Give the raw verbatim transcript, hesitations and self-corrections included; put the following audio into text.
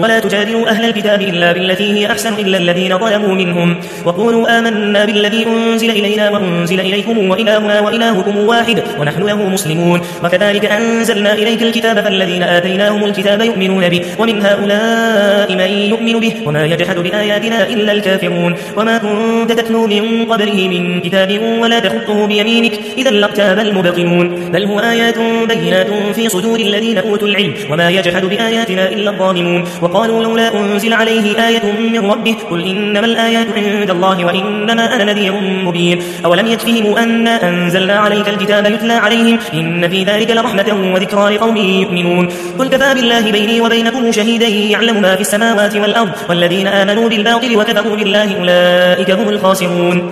ولا تجادلوا أهل الكتاب إلا بالتي هي أحسن إلا الذين ظلموا منهم وقولوا آمنا بالذي أنزل إلينا وأنزل إليكم وإلهنا وإلهكم واحد ونحن له مسلمون وكذلك أنزلنا إليك الكتاب فالذين آتيناهم الكتاب يؤمنون به ومن هؤلاء من يؤمن به وما يجحد بآياتنا إلا الكافرون وما كنت تتلو من قبله من كتاب ولا تخطه بيمينك إذا لارتاب المبطلون بل هو آيات بينات في صدور الذين أوتوا العلم وما يجحد بآياتنا إلا الظالمون وقالوا لولا أنزل عليه آية من ربه قل إنما الآيات عند الله وإنما أنا نذير مبين أولم يكفهم أنا أنزلنا عليك الكتاب يتلى عليهم إن في ذلك لرحمة وذكرى لقوم يؤمنون قل كفى بالله بيني وبينكم شهيدا يعلم ما في السماوات والأرض والذين آمنوا بالباطل وكفروا بالله أولئك هم الخاسرون